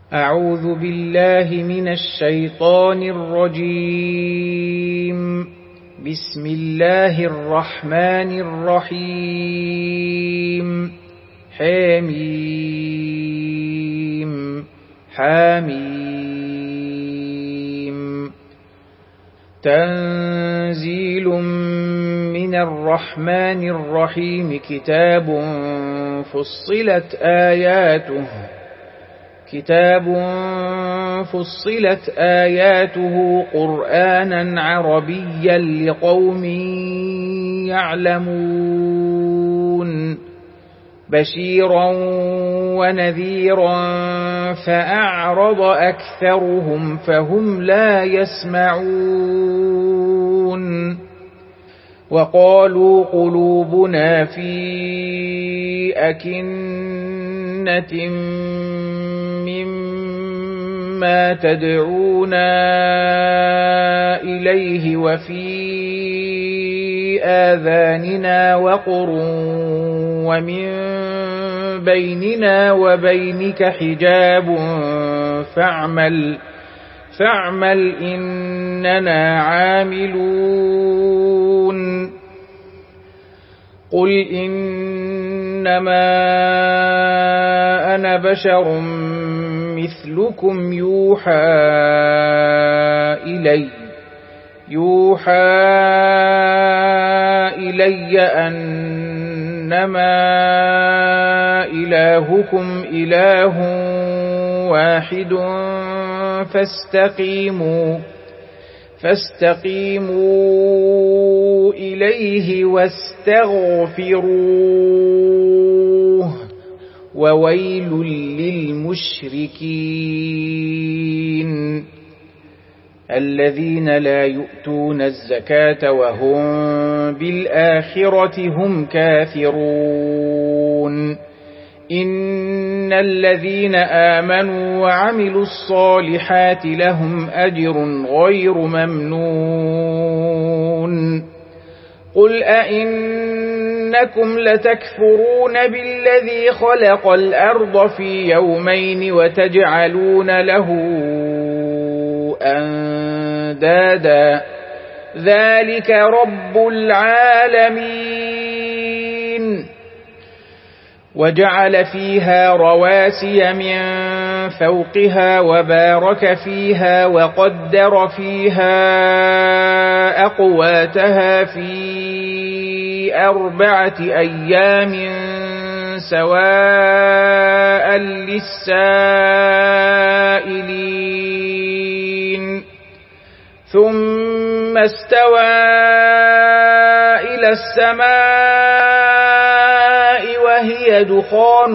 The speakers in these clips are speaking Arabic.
أعوذ بالله من الشيطان الرجيم. بسم الله الرحمن الرحيم. حميم حميم. تنزيل من الرحمن الرحيم. كتاب فصلت آياته قرآنا عربيا لقوم يعلمون. بشيرا ونذيرا فأعرض أكثرهم فهم لا يسمعون. وقالوا قلوبنا في أكنة مما تدعونا إليه وفي آذاننا وقر ومن بيننا وبينك حجاب فاعمل إننا عاملون. قل إنما أنا بشر مثلكم يوحى إلي أنما إلهكم إله واحد فاستقيموا إليه واستغفروه وويل للمشركين الذين لا يؤتون الزكاة وهم بالآخرة هم كافرون. إن الذين آمنوا وعملوا الصالحات لهم أجر غير ممنون. قل أئنكم لتكفرون بالذي خلق الأرض في يومين وتجعلون له أندادا ذلك رب العالمين. وجعل فيها رواسي من فوقها وبارك فيها وقدر فيها أقواتها في 4 أيام سواء للسائلين. ثم استوى إلى السماء وهي دخان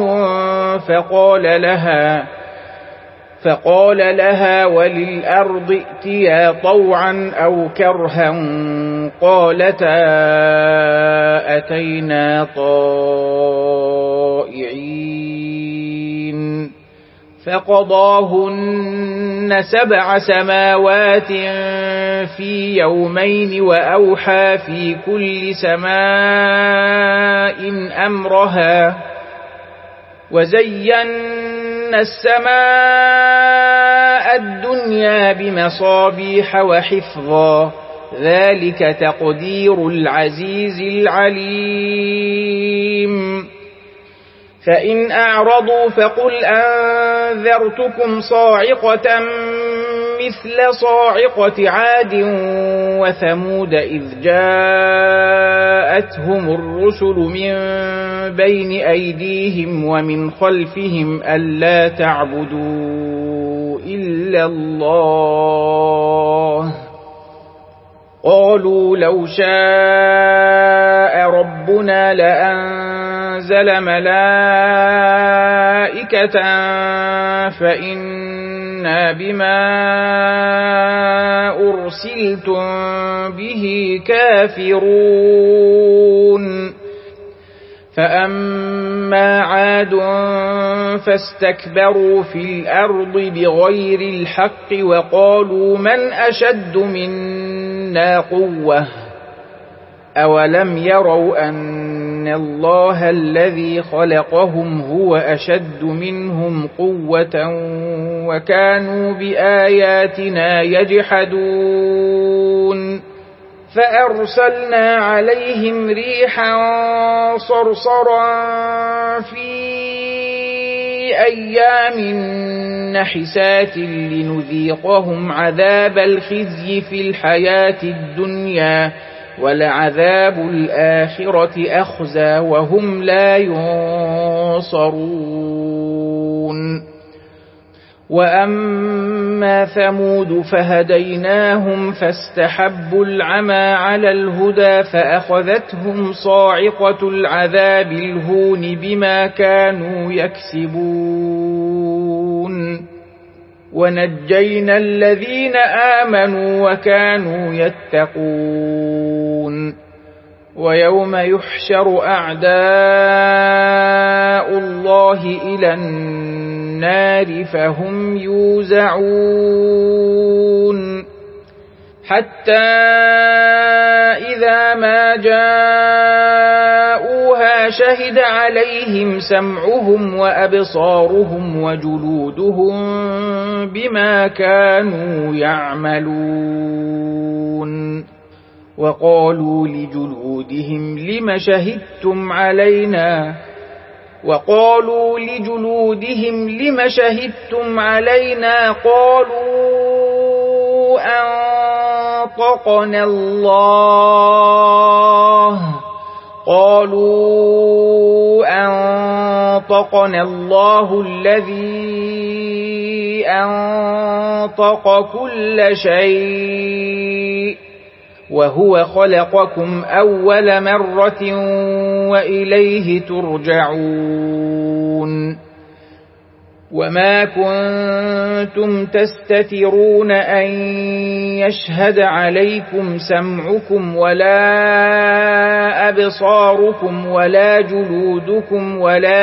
فقال لها وللأرض ائتيا طوعا أو كرها قالتا أتينا طائعين. فقضاهن 7 سماوات في يومين وأوحى في كل سماء أمرها وزينا السماء الدنيا بمصابيح وحفظا ذلك تقدير العزيز العليم. فإن أعرضوا فقل أنذرتكم صاعقة مثل صاعقة عاد وثمود إذ جاءتهم الرسل من بين أيديهم ومن خلفهم ألا تعبدوا إلا الله قالوا لو شاء ربنا لأنزل ملائكة فإنا بما أرسلتم به كافرون. فأما عاد فاستكبروا في الأرض بغير الحق وقالوا من أشد منا قوة أولم يروا أن الله الذي خلقهم هو أشد منهم قوة وكانوا بآياتنا يجحدون فأرسلنا عليهم ريحا صرصرا في أيام نحسات لنذيقهم عذاب الخزي في الحياة الدنيا ولعذاب الآخرة أخزى وهم لا ينصرون وأما ثمود فهديناهم فاستحبوا العمى على الهدى فأخذتهم صاعقة العذاب الهون بما كانوا يكسبون ونجينا الذين آمنوا وكانوا يتقون ويوم يحشر أعداء الله إلى النار فهم يوزعون حتى إذا ما جاءوها شهد عليهم سمعهم وأبصارهم وجلودهم بما كانوا يعملون وقالوا لجلودهم لم شهدتم علينا قالوا أنطقنا الله الذي أنطق كل شيء وهو خلقكم أول مرة وإليه ترجعون وما كنتم تستترون أن يشهد عليكم سمعكم ولا أبصاركم ولا جلودكم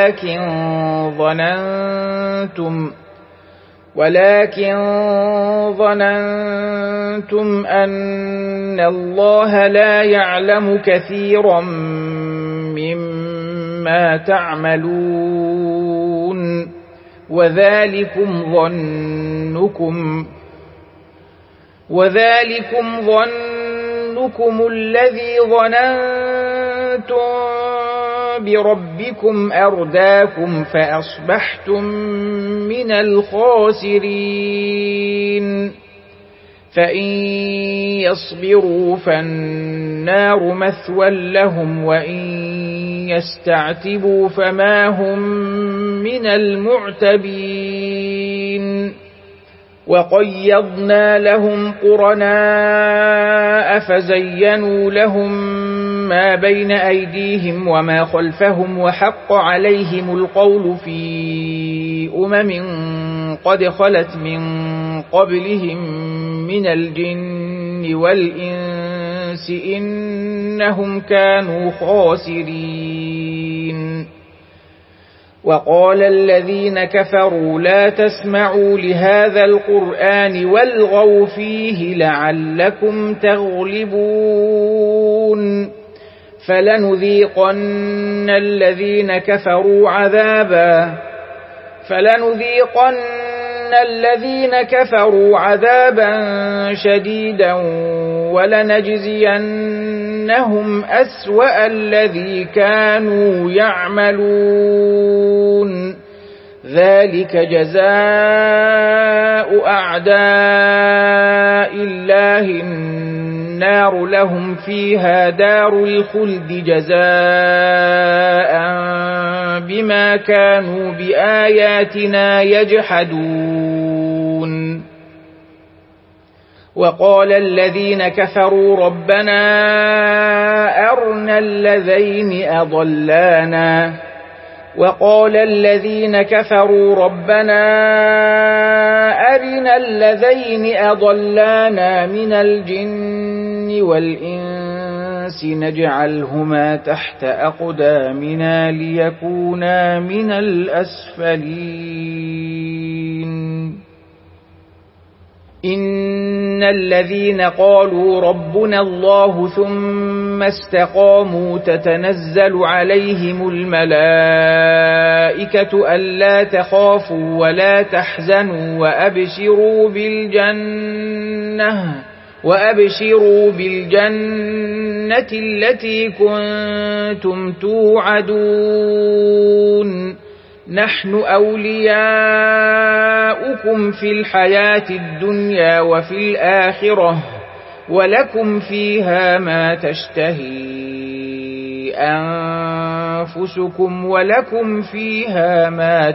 ولكن ظننتم أن الله لا يعلم كثيرا مما تعملون وذلكم ظنكم الذي ظننتم بربكم أرداكم فأصبحتم من الخاسرين فإن يصبروا فالنار مثوى لهم وإن يستعتبوا فما هم من المعتبين وقيضنا لهم قرناء فزينوا لهم ما بين أيديهم وما خلفهم وحق عليهم القول في قد خلت من قبلهم من الجن والإنس إنهم كانوا خاسرين وقال الذين كفروا لا تسمعوا لهذا القرآن والغوا فيه لعلكم تغلبون فلنذيقن الذين كفروا عذابا شديدا ولنجزينهم أسوأ الذي كانوا يعملون ذلك جزاء أعداء الله النار لهم فيها دار الخلد جزاء بما كانوا بآياتنا يجحدون وقال الذين كفروا ربنا أرنا الذين أضلانا من الجن والإنس نجعلهما تحت أقدامنا ليكونا من الأسفلين إن الذين قالوا ربنا الله ثم استقاموا تتنزل عليهم الملائكة ألا تخافوا ولا تحزنوا وأبشروا بالجنة التي كنتم توعدون نحن أولياؤكم في الحياة الدنيا وفي الآخرة ولكم فيها ما تشتهي أنفسكم ولكم فيها ما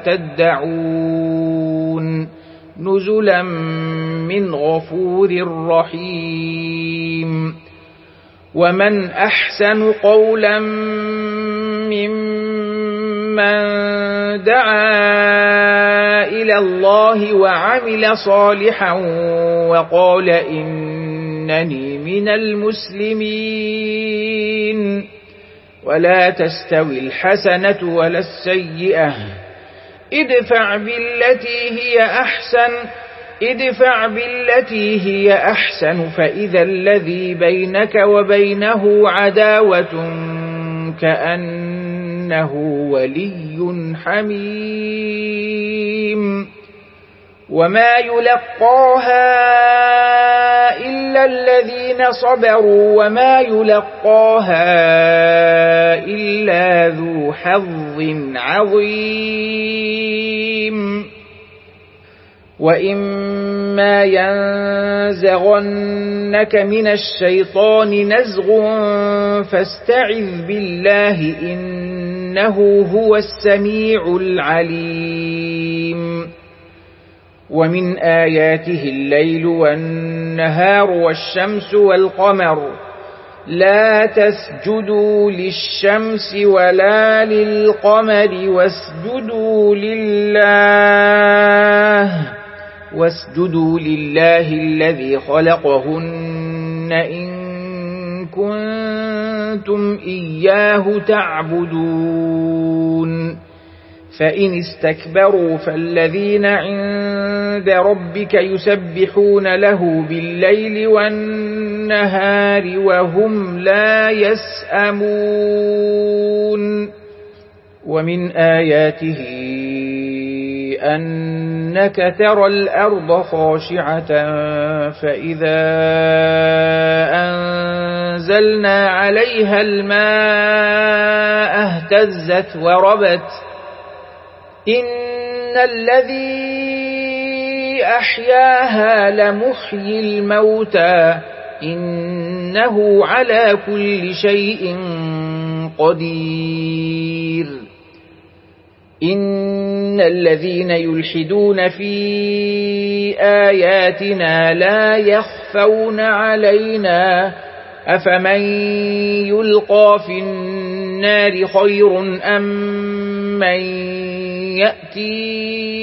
تدعون نزلا من غفور رحيم ومن أحسن قولا ممن دعا إلى الله وعمل صالحا وقال إنني من المسلمين ولا تستوي الحسنة ولا السيئة ادفع بالتي هي أحسن فإذا الذي بينك وبينه عداوة كأنه ولي حميم وما يلقاها إلا الذين صبروا وما يلقاها إلا ذو حظ عظيم وإما ينزغنك من الشيطان نزغ فاستعذ بالله إنه هو السميع العليم ومن آياته الليل والنهار والشمس والقمر لا تسجدوا للشمس ولا للقمر واسجدوا لله الذي خلقهن إن كنتم إياه تعبدون فإن استكبروا فالذين عند ربك يسبحون له بالليل والنهار وهم لا يسأمون ومن آياته أنك ترى الأرض خاشعة فإذا أنزلنا عليها الماء اهتزت وربت إن الذي أحياها لمحيي الموتى إنه على كل شيء قدير إن الذين يلحدون في آياتنا لا يخفون علينا أفمن يلقى في النار خير أم من يأتي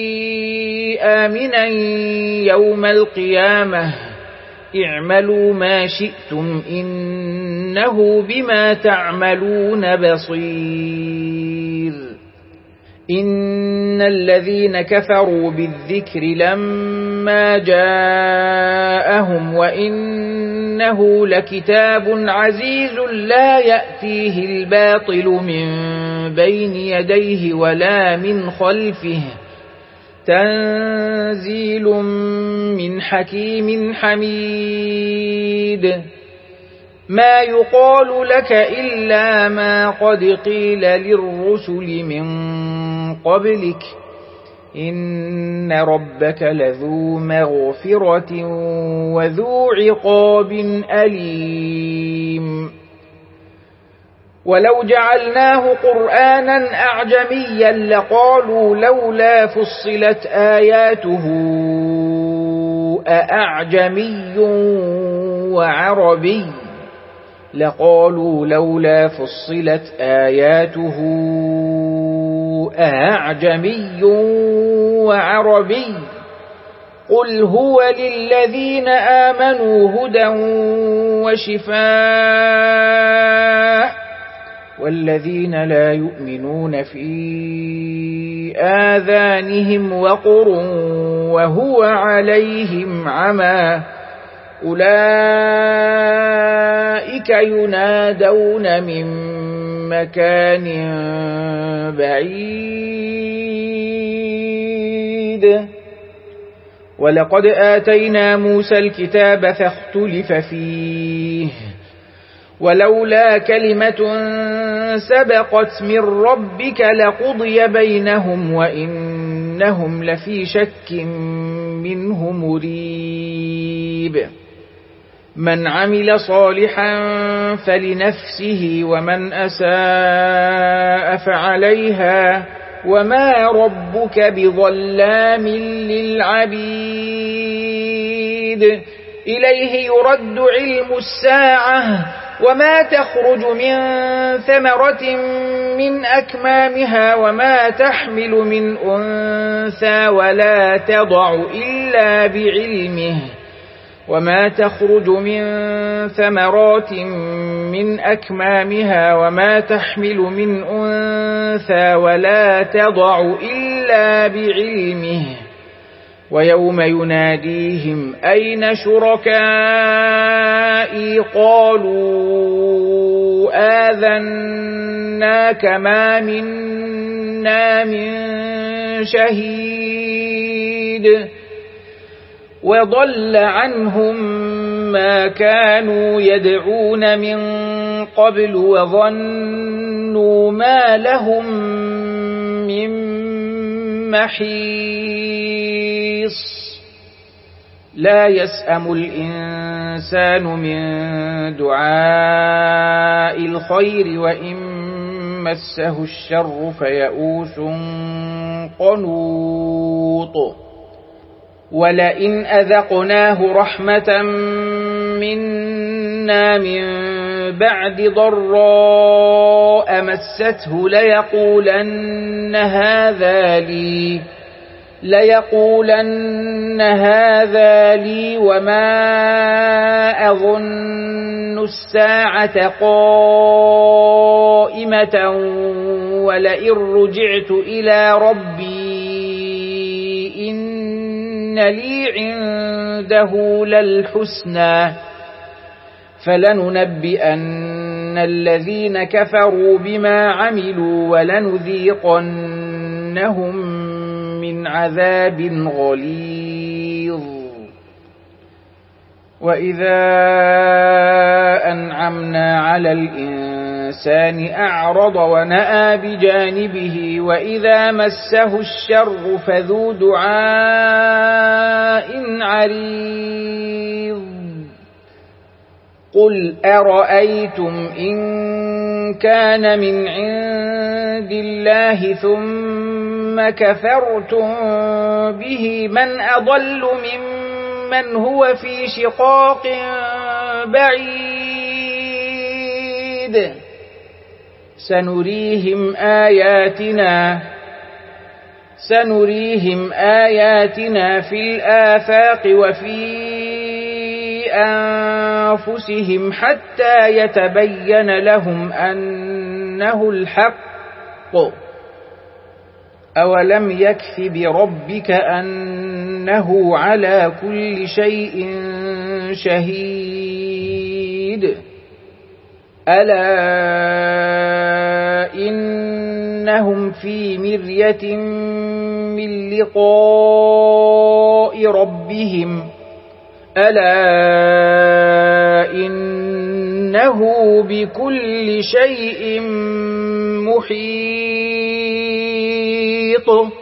آمنا يوم القيامة اعملوا ما شئتم إنه بما تعملون بصير إن الذين كفروا بالذكر لما جاءهم وإنه لكتاب عزيز لا يأتيه الباطل من بين يديه ولا من خلفه تنزيل من حكيم حميد ما يقال لك إلا ما قد قيل للرسل من قبلك إن ربك لذو مغفرة وذو عقاب أليم ولو جعلناه قرآنا أعجميا لقالوا لولا فصلت آياته أأعجمي وعربي لقالوا لولا فصلت آياته أأعجمي وعربي قل هو للذين آمنوا هدى وشفاء والذين لا يؤمنون في آذانهم وقر وهو عليهم عمى أولئك ينادون من مكان بعيد ولقد آتينا موسى الكتاب فاختلف فيه ولولا كلمة سبقت من ربك لقضي بينهم وإنهم لفي شك منه مريب من عمل صالحا فلنفسه ومن أساء فعليها وما ربك بظلام للعبيد إليه يرد علم الساعة وما تخرج من ثمرة من أكمامها وما تحمل من أنثى ولا تضع إلا بعلمه وما تخرج من ثمرات من أكمامها وما تحمل من أنثى ولا تضع إلا بعلمه ويوم يناديهم أين شركائي قالوا آذناك ما منا من شهيد وضل عنهم ما كانوا يدعون من قبل وظنوا ما لهم من محيص لا يسأم الإنسان من دعاء الخير وإن مسه الشر فيئوس قنوط ولئن أذقناه رحمة منا من بعد ضراء مسته ليقولن هذا لي وما أظن الساعة قائمة ولئن رجعت إلى ربي إن لي عنده للحسنى فلننبئن الذين كفروا بما عملوا ولنذيقنهم من عذاب غليظ وإذا أنعمنا على الإنسان أعرض ونأى بجانبه وإذا مسه الشر فذو دعاء عريض قل أرأيتم إن كان من عند الله ثم كفرتم به من أضل ممن هو في شقاق بعيد سنريهم آياتنا في الآفاق وفي أنفسهم حتى يتبين لهم أنه الحق أولم يكف بربك أنه على كل شيء شهيد ألا إنهم في مرية من لقاء ربهم ألا إنه بكل شيء محيط